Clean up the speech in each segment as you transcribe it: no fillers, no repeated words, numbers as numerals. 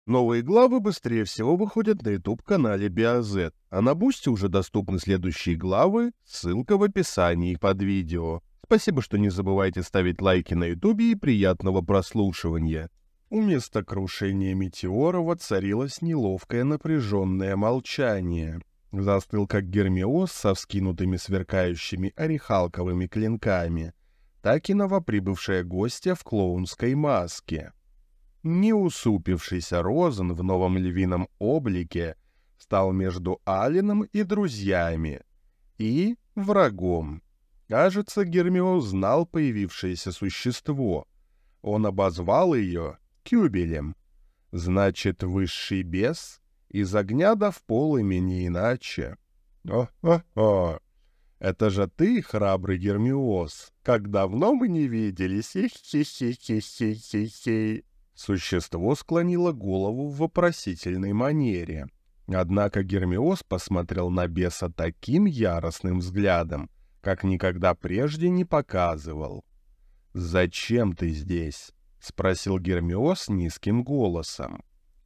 Новые главы быстрее всего выходят на YouTube-канале BioZ, а на Бусти уже доступны следующие главы, ссылка в описании под видео. Спасибо, что не забывайте ставить лайки на YouTube и приятного прослушивания. У места крушения метеора воцарилось неловкое напряженное молчание. Застыл как Гермиос со вскинутыми сверкающими орехалковыми клинками, так и новоприбывшая гостья в клоунской маске. Неусупившийся Розен в новом львином облике стал между Алленом и друзьями, и врагом. Кажется, Гермиос знал появившееся существо. Он обозвал ее Кюбелем. Значит, высший бес из огня да в полыми, не иначе. О-о-о! Это же ты, храбрый Гермиос. Как давно мы не виделись. Хи-хи-хи-хи-хи-хи-хи. Существо склонило голову в вопросительной манере. Однако Гермиос посмотрел на беса таким яростным взглядом, как никогда прежде не показывал. «Зачем ты здесь?» — спросил Гермиос низким голосом.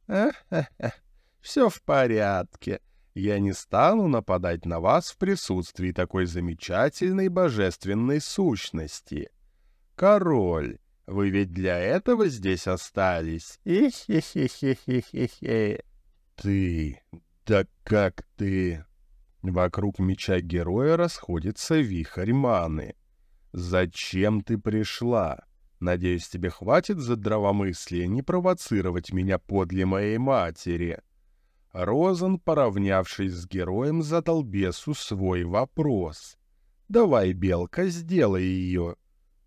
Все в порядке. Я не стану нападать на вас в присутствии такой замечательной божественной сущности. Король, вы ведь для этого здесь остались? Хе-хе-хе-хе-хе-хе. Ты, да как ты? Вокруг меча героя расходится вихрь маны. Зачем ты пришла? Надеюсь, тебе хватит здравомыслия не провоцировать меня подле моей матери. Розен, поравнявшись с героем, задал бесу свой вопрос. «Давай, белка, сделай ее».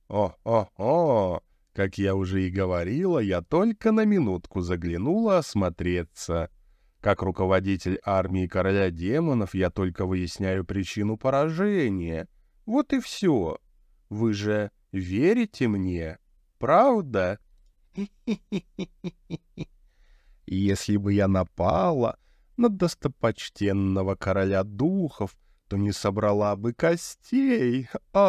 «О-о-о! Как я уже и говорила, я только на минутку заглянула осмотреться. Как руководитель армии короля демонов я только выясняю причину поражения. Вот и все. Вы же верите мне, правда?» Если бы я напала на достопочтенного короля духов, то не собрала бы костей.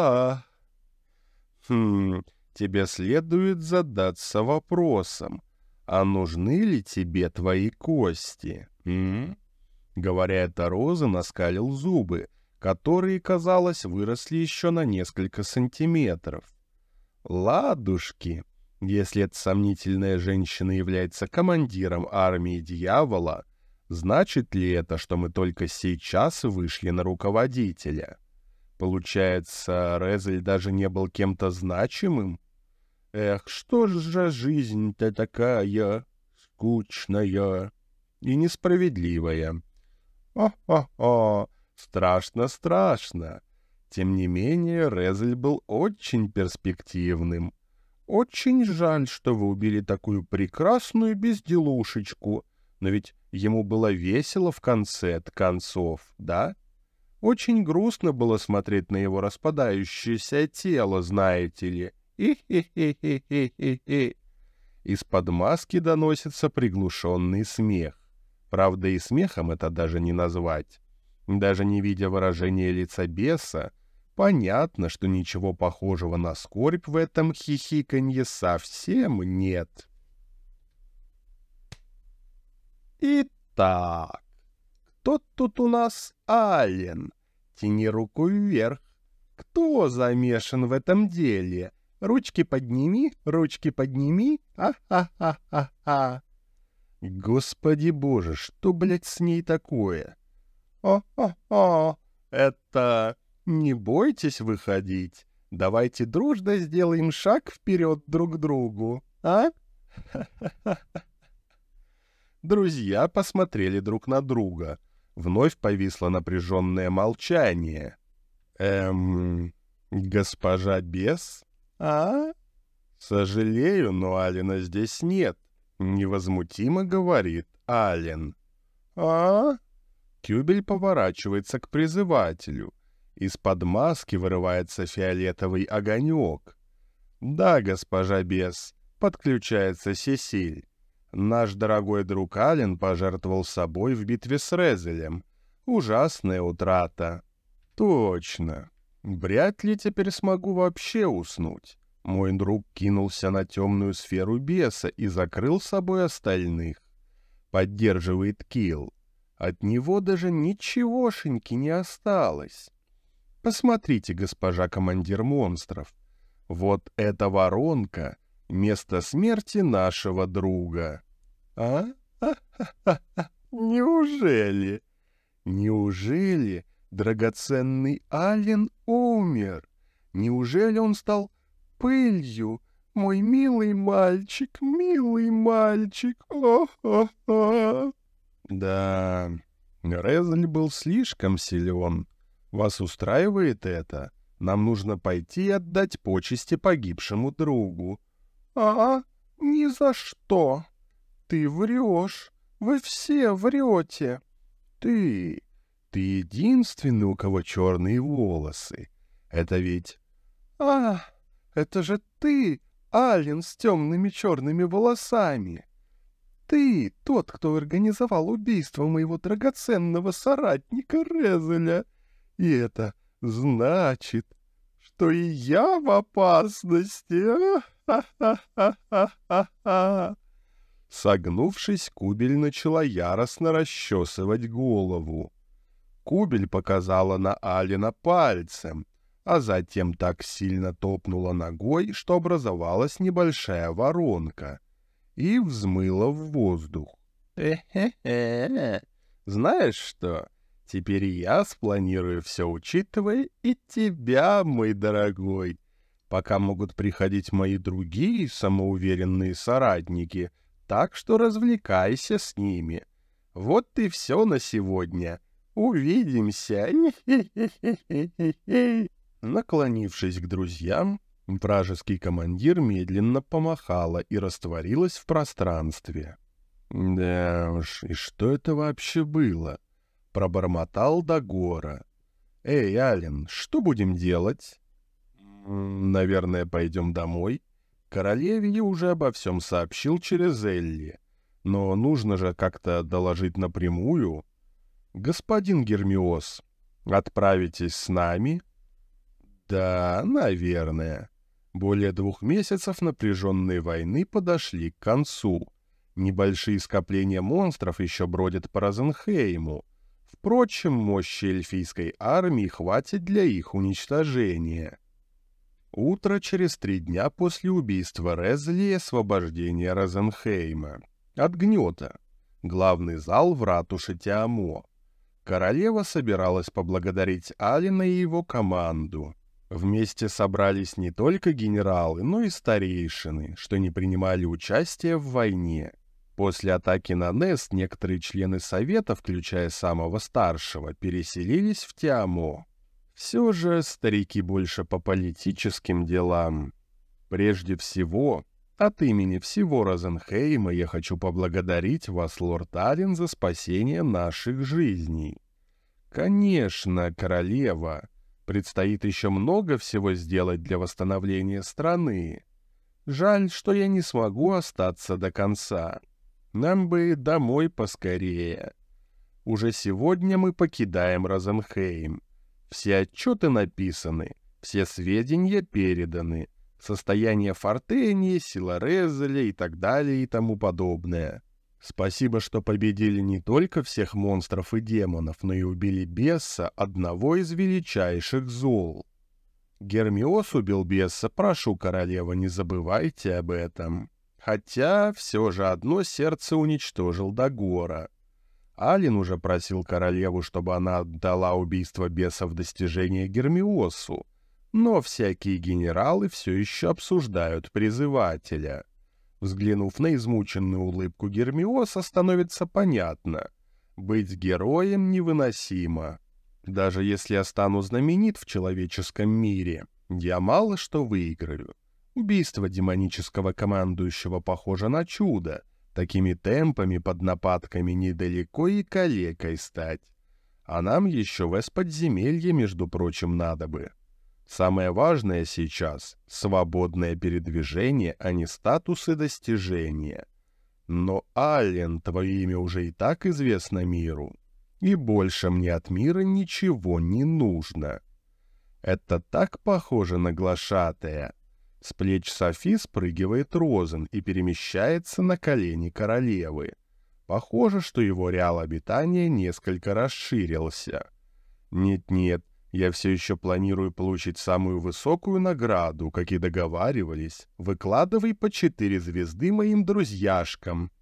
Тебе следует задаться вопросом, а нужны ли тебе твои кости? Говоря это, Розен оскалил зубы, которые, казалось, выросли еще на несколько сантиметров. Ладушки. Если эта сомнительная женщина является командиром армии дьявола, значит ли это, что мы только сейчас вышли на руководителя? Получается, Резель даже не был кем-то значимым? Эх, что же жизнь-то такая скучная и несправедливая? О-о-о, страшно-страшно. Тем не менее, Резель был очень перспективным. Очень жаль, что вы убили такую прекрасную безделушечку, но ведь ему было весело в конце концов, да? Очень грустно было смотреть на его распадающееся тело, знаете ли. И-хи-хи-хи-хи-хи-хи. Из-под маски доносится приглушенный смех. Правда, и смехом это даже не назвать. Даже не видя выражения лица беса, понятно, что ничего похожего на скорбь в этом хихиканье совсем нет. Итак, кто тут у нас Аллен? Тяни руку вверх. Кто замешан в этом деле? Ручки подними, ручки подними. А-ха-ха-ха-ха. Господи боже, что, блядь, с ней такое? О-о-о, это... Не бойтесь выходить. Давайте дружно сделаем шаг вперед друг к другу, а? Друзья посмотрели друг на друга. Вновь повисло напряженное молчание. Госпожа бес? А? Сожалею, но Аллена здесь нет. Невозмутимо говорит Аллен. А? Кюбель поворачивается к призывателю. Из-под маски вырывается фиолетовый огонек. «Да, госпожа бес», — подключается Сесиль. «Наш дорогой друг Аллен пожертвовал собой в битве с Резелем. Ужасная утрата». «Точно. Вряд ли теперь смогу вообще уснуть». Мой друг кинулся на темную сферу беса и закрыл собой остальных. поддерживает Килл. От него даже ничегошеньки не осталось. Посмотрите, госпожа командир монстров. Вот эта воронка — место смерти нашего друга. А? Неужели? Неужели драгоценный Ален умер? Неужели он стал пылью? Мой милый мальчик, милый мальчик. О-хо-хо. Да, Резаль был слишком силен. Вас устраивает это? Нам нужно пойти и отдать почести погибшему другу. Ни за что. Ты врешь. Вы все врете. Ты единственный, у кого черные волосы. Это ведь... это же ты, Ален с темными черными волосами. Ты тот, кто организовал убийство моего драгоценного соратника Резаля. И это значит, что и я в опасности. Согнувшись, Кубель начала яростно расчесывать голову. Кубель показала на Алена пальцем, а затем так сильно топнула ногой, что образовалась небольшая воронка, и взмыла в воздух. Знаешь что? Теперь я спланирую все, учитывая и тебя, мой дорогой. Пока могут приходить мои другие самоуверенные соратники, так что развлекайся с ними. Вот и все на сегодня. Увидимся. Наклонившись к друзьям, вражеский командир медленно помахала и растворилась в пространстве. Да уж, и что это вообще было? Пробормотал Дагора. «Эй, Ален, что будем делать?» «Наверное, пойдем домой». Королеве я уже обо всем сообщил через Элли. Но нужно же как-то доложить напрямую. «Господин Гермиос, отправитесь с нами?» «Да, наверное». Более 2 месяцев напряженной войны подошли к концу. Небольшие скопления монстров еще бродят по Розенхейму. Впрочем, мощи эльфийской армии хватит для их уничтожения. Утро через 3 дня после убийства Резли и освобождения Розенхейма. От гнета. Главный зал в ратуше Тиамо. Королева собиралась поблагодарить Алена и его команду. Вместе собрались не только генералы, но и старейшины, что не принимали участия в войне. После атаки на Нест некоторые члены Совета, включая самого старшего, переселились в Тиамо. Все же старики больше по политическим делам. Прежде всего, от имени всего Розенхейма я хочу поблагодарить вас, лорд Ален, за спасение наших жизней. Конечно, королева, предстоит еще много всего сделать для восстановления страны. Жаль, что я не смогу остаться до конца. Нам бы домой поскорее. Уже сегодня мы покидаем Розенхейм. Все отчеты написаны, все сведения переданы. Состояние Фортении, сила Резаля и так далее и тому подобное. Спасибо, что победили не только всех монстров и демонов, но и убили беса, одного из величайших зол. Гермиос убил беса, прошу, королева, не забывайте об этом. Хотя все же одно сердце уничтожил Дагора. Ален уже просил королеву, чтобы она отдала убийство беса в достижение Гермиосу, но всякие генералы все еще обсуждают призывателя. Взглянув на измученную улыбку Гермиоса, становится понятно. Быть героем невыносимо. Даже если я стану знаменит в человеческом мире, я мало что выиграю. Убийство демонического командующего похоже на чудо. Такими темпами под нападками недалеко и калекой стать. А нам еще в эсподземелье, между прочим, надо бы. Самое важное сейчас — свободное передвижение, а не статус и достижения. Но, Ален, твое имя уже и так известно миру. И больше мне от мира ничего не нужно. Это так похоже на глашатая. С плеч Софи спрыгивает Розен и перемещается на колени королевы. Похоже, что его ареал обитания несколько расширился. Нет-нет, я все еще планирую получить самую высокую награду, как и договаривались. Выкладывай по 4 звезды моим друзьяшкам.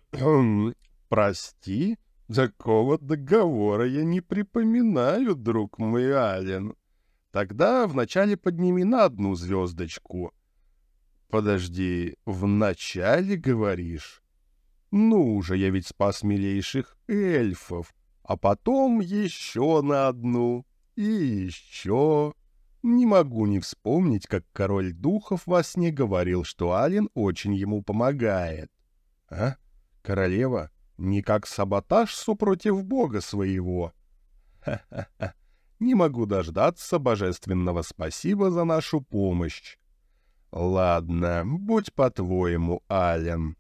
Прости, такого договора я не припоминаю, друг мой Ален. Тогда вначале подними на 1 звездочку. Подожди, вначале говоришь? Ну же, я ведь спас милейших эльфов, а потом еще на 1, и еще. Не могу не вспомнить, как король духов во сне говорил, что Ален очень ему помогает. А? Королева? Не как саботаж супротив бога своего? Ха-ха-ха. Не могу дождаться божественного спасибо за нашу помощь. Ладно, будь по-твоему, Ален.